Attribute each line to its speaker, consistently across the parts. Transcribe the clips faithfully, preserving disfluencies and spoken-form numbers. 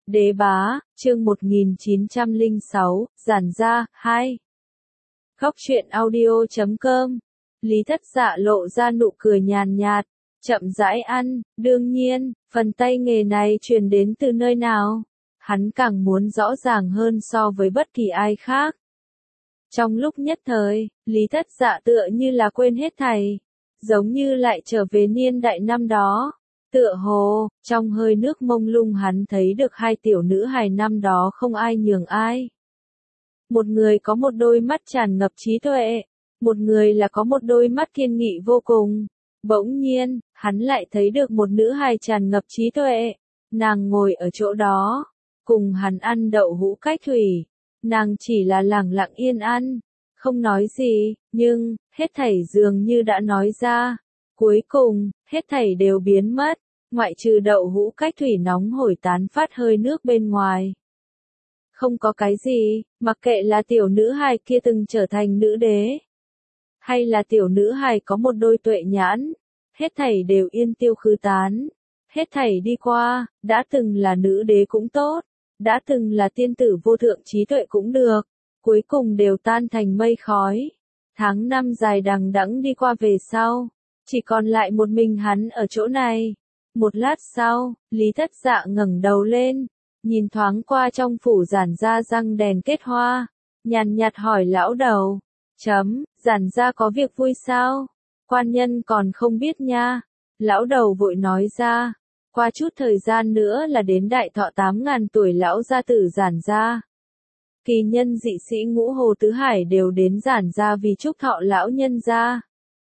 Speaker 1: Đế bá, chương một nghìn chín trăm lẻ sáu, giản gia, hai. Khóc chuyện audio chấm com. Lý Thất Dạ lộ ra nụ cười nhàn nhạt, chậm rãi ăn, đương nhiên, phần tay nghề này truyền đến từ nơi nào? Hắn càng muốn rõ ràng hơn so với bất kỳ ai khác. Trong lúc nhất thời, Lý Thất Dạ tựa như là quên hết thảy, giống như lại trở về niên đại năm đó. Tựa hồ, trong hơi nước mông lung hắn thấy được hai tiểu nữ hài năm đó không ai nhường ai. Một người có một đôi mắt tràn ngập trí tuệ, một người là có một đôi mắt kiên nghị vô cùng. Bỗng nhiên, hắn lại thấy được một nữ hài tràn ngập trí tuệ. Nàng ngồi ở chỗ đó, cùng hắn ăn đậu hũ cách thủy. Nàng chỉ là lẳng lặng yên ăn, không nói gì, nhưng, hết thảy dường như đã nói ra. Cuối cùng, hết thảy đều biến mất, ngoại trừ đậu hũ cách thủy nóng hổi tán phát hơi nước bên ngoài. Không có cái gì, mặc kệ là tiểu nữ hài kia từng trở thành nữ đế, hay là tiểu nữ hài có một đôi tuệ nhãn, hết thảy đều yên tiêu khứ tán. Hết thảy đi qua, đã từng là nữ đế cũng tốt, đã từng là tiên tử vô thượng trí tuệ cũng được, cuối cùng đều tan thành mây khói. Tháng năm dài đằng đẵng đi qua về sau, chỉ còn lại một mình hắn ở chỗ này. Một lát sau, Lý Thất Dạ ngẩng đầu lên, nhìn thoáng qua trong phủ giản gia răng đèn kết hoa, nhàn nhạt hỏi lão đầu, chấm, giản gia có việc vui sao? Quan nhân còn không biết nha. Lão đầu vội nói ra, qua chút thời gian nữa là đến đại thọ tám ngàn tuổi lão gia tử giản gia. Kỳ nhân dị sĩ ngũ hồ tứ hải đều đến giản gia vì chúc thọ lão nhân gia.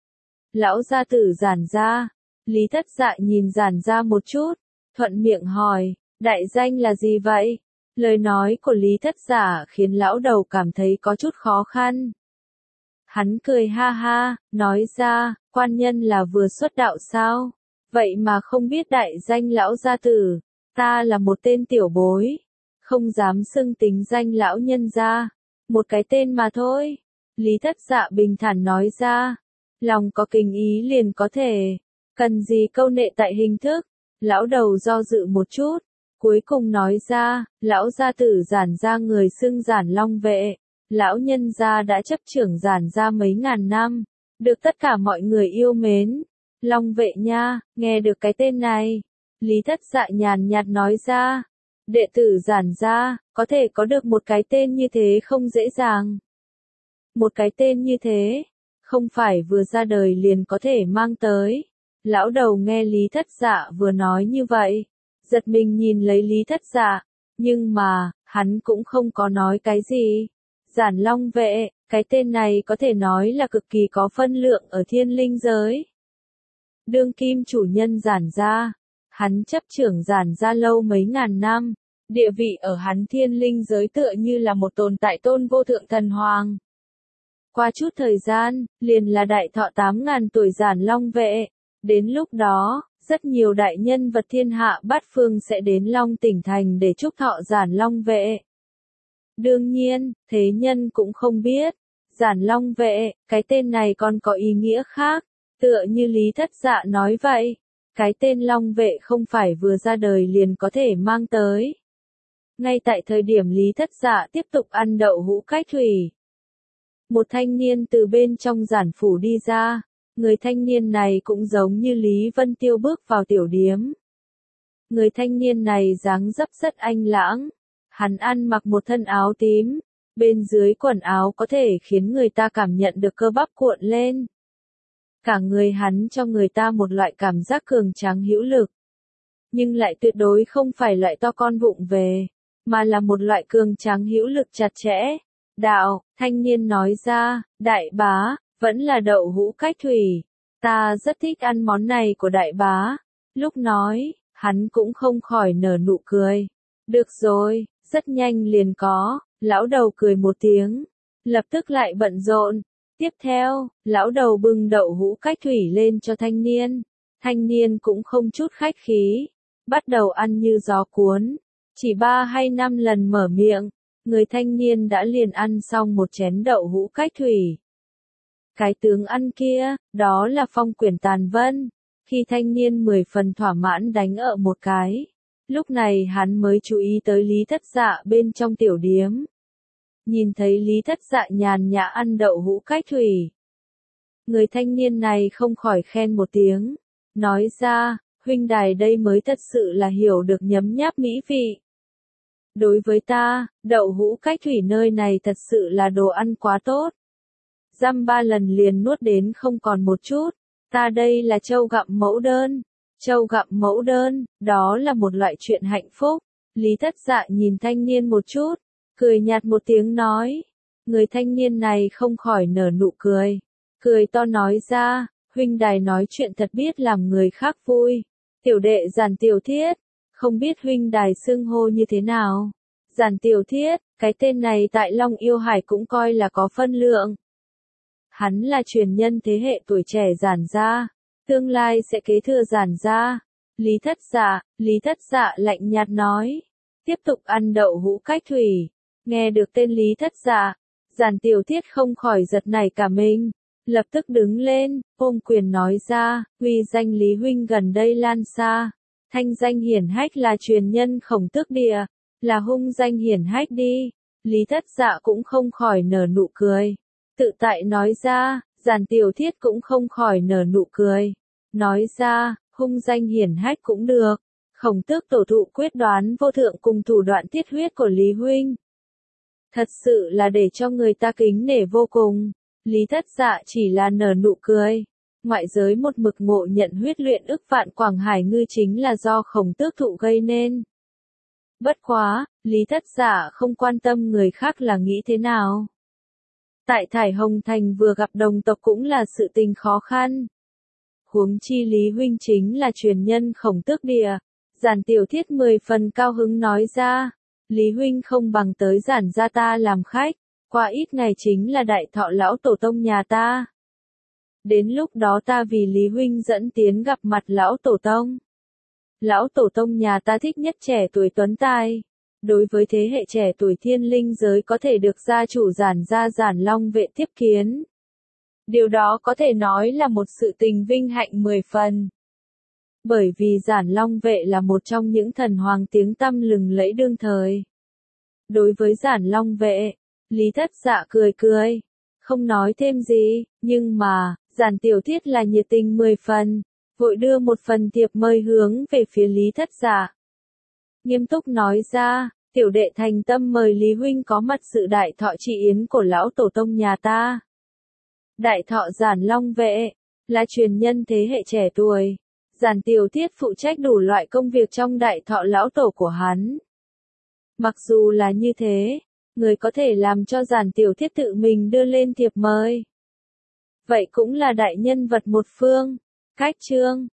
Speaker 1: Lão gia tử giản gia. Lý Thất Dạ nhìn giản gia một chút, thuận miệng hỏi, đại danh là gì vậy? Lời nói của Lý Thất Dạ khiến lão đầu cảm thấy có chút khó khăn. Hắn cười ha ha, nói ra, quan nhân là vừa xuất đạo sao? Vậy mà không biết đại danh lão gia tử, ta là một tên tiểu bối, không dám xưng tính danh lão nhân gia, một cái tên mà thôi. Lý Thất Dạ bình thản nói ra, lòng có kinh ý liền có thể, cần gì câu nệ tại hình thức. Lão đầu do dự một chút, cuối cùng nói ra, lão gia tử giản gia người xưng giản long vệ, lão nhân gia đã chấp trưởng giản gia mấy ngàn năm, được tất cả mọi người yêu mến. Long vệ nha, nghe được cái tên này, Lý Thất Dạ nhàn nhạt nói ra, đệ tử giản gia, có thể có được một cái tên như thế không dễ dàng. Một cái tên như thế, không phải vừa ra đời liền có thể mang tới. Lão đầu nghe Lý Thất Dạ vừa nói như vậy, giật mình nhìn lấy Lý Thất Dạ, nhưng mà, hắn cũng không có nói cái gì. Giản long vệ, cái tên này có thể nói là cực kỳ có phân lượng ở thiên linh giới. Đương kim chủ nhân giản gia, hắn chấp trưởng giản gia lâu mấy ngàn năm, địa vị ở hắn thiên linh giới tựa như là một tồn tại tôn vô thượng thần hoàng. Qua chút thời gian, liền là đại thọ tám ngàn tuổi giản long vệ, đến lúc đó, rất nhiều đại nhân vật thiên hạ bát phương sẽ đến Long Tỉnh Thành để chúc thọ giản long vệ. Đương nhiên, thế nhân cũng không biết, giản long vệ, cái tên này còn có ý nghĩa khác. Tựa như Lý Thất Dạ nói vậy, cái tên long vệ không phải vừa ra đời liền có thể mang tới. Ngay tại thời điểm Lý Thất Dạ tiếp tục ăn đậu hũ cách thủy, một thanh niên từ bên trong giản phủ đi ra, người thanh niên này cũng giống như Lý Vân Tiêu bước vào tiểu điếm. Người thanh niên này dáng dấp rất anh lãng, hắn ăn mặc một thân áo tím, bên dưới quần áo có thể khiến người ta cảm nhận được cơ bắp cuộn lên. Cả người hắn cho người ta một loại cảm giác cường tráng hữu lực, nhưng lại tuyệt đối không phải loại to con vụng về, mà là một loại cường tráng hữu lực chặt chẽ. Đạo, thanh niên nói ra, đại bá, vẫn là đậu hũ cách thủy, ta rất thích ăn món này của đại bá. Lúc nói, hắn cũng không khỏi nở nụ cười. Được rồi, rất nhanh liền có, lão đầu cười một tiếng, lập tức lại bận rộn. Tiếp theo, lão đầu bưng đậu hũ cách thủy lên cho thanh niên. Thanh niên cũng không chút khách khí, bắt đầu ăn như gió cuốn. Chỉ ba hay năm lần mở miệng, người thanh niên đã liền ăn xong một chén đậu hũ cách thủy. Cái tướng ăn kia, đó là Phong Quyển Tàn Vân. Khi thanh niên mười phần thỏa mãn đánh ở một cái, Lúc này hắn mới chú ý tới Lý Thất Dạ bên trong tiểu điếm. Nhìn thấy Lý Thất Dạ nhàn nhã ăn đậu hũ cách thủy. Người thanh niên này không khỏi khen một tiếng. Nói ra, huynh đài đây mới thật sự là hiểu được nhấm nháp mỹ vị. Đối với ta, đậu hũ cách thủy nơi này thật sự là đồ ăn quá tốt. Dăm ba lần liền nuốt đến không còn một chút. Ta đây là trâu gặm mẫu đơn. Trâu gặm mẫu đơn, đó là một loại chuyện hạnh phúc. Lý Thất Dạ nhìn thanh niên một chút, cười nhạt một tiếng nói. Người thanh niên này không khỏi nở nụ cười. Cười to nói ra, huynh đài nói chuyện thật biết làm người khác vui. Tiểu đệ Giản Tiểu Thiết, không biết huynh đài xưng hô như thế nào. Giản Tiểu Thiết, cái tên này tại Long Yêu Hải cũng coi là có phân lượng. Hắn là truyền nhân thế hệ tuổi trẻ Giản gia, tương lai sẽ kế thừa Giản gia. Lý Thất Dạ, Lý Thất Dạ lạnh nhạt nói, tiếp tục ăn đậu hũ cách thủy. Nghe được tên Lý Thất Dạ, Giản Tiểu Thiết không khỏi giật nảy cả mình, lập tức đứng lên, ôm quyền nói ra, uy danh Lý huynh gần đây lan xa, thanh danh hiển hách là truyền nhân Khổng Tước Địa, là hung danh hiển hách đi. Lý Thất Dạ cũng không khỏi nở nụ cười, tự tại nói ra. Giản Tiểu Thiết cũng không khỏi nở nụ cười, nói ra, hung danh hiển hách cũng được. Khổng Tước tổ thụ quyết đoán vô thượng cùng thủ đoạn tiết huyết của Lý huynh, thật sự là để cho người ta kính nể vô cùng. Lý Thất Dạ chỉ là nở nụ cười. Ngoại giới một mực ngộ nhận huyết luyện ức vạn Quảng Hải ngư chính là do Khổng Tước thụ gây nên. Bất quá, Lý Thất Dạ không quan tâm người khác là nghĩ thế nào. Tại Thải Hồng Thành vừa gặp đồng tộc cũng là sự tình khó khăn. Huống chi Lý huynh chính là truyền nhân Khổng Tước Địa. Giản Tiểu Thiết mười phần cao hứng nói ra, Lý huynh không bằng tới Giản gia ta làm khách, qua ít ngày chính là đại thọ lão tổ tông nhà ta. Đến lúc đó ta vì Lý huynh dẫn tiến gặp mặt lão tổ tông. Lão tổ tông nhà ta thích nhất trẻ tuổi tuấn tài. Đối với thế hệ trẻ tuổi thiên linh giới có thể được gia chủ Giản gia Giản Long Vệ tiếp kiến. Điều đó có thể nói là một sự tình vinh hạnh mười phần. Bởi vì Giản Long Vệ là một trong những thần hoàng tiếng tăm lừng lẫy đương thời. Đối với Giản Long Vệ, Lý Thất Dạ cười cười, không nói thêm gì, nhưng mà, Giản Tiểu Thiết là nhiệt tình mười phần, vội đưa một phần thiệp mời hướng về phía Lý Thất Dạ. Nghiêm túc nói ra, tiểu đệ thành tâm mời Lý huynh có mặt sự đại thọ trị yến của lão tổ tông nhà ta. Đại thọ Giản Long Vệ, là truyền nhân thế hệ trẻ tuổi. Giản Tiểu Thiết phụ trách đủ loại công việc trong đại thọ lão tổ của hắn. Mặc dù là như thế, người có thể làm cho Giản Tiểu Thiết tự mình đưa lên thiệp mời. Vậy cũng là đại nhân vật một phương. Cách chương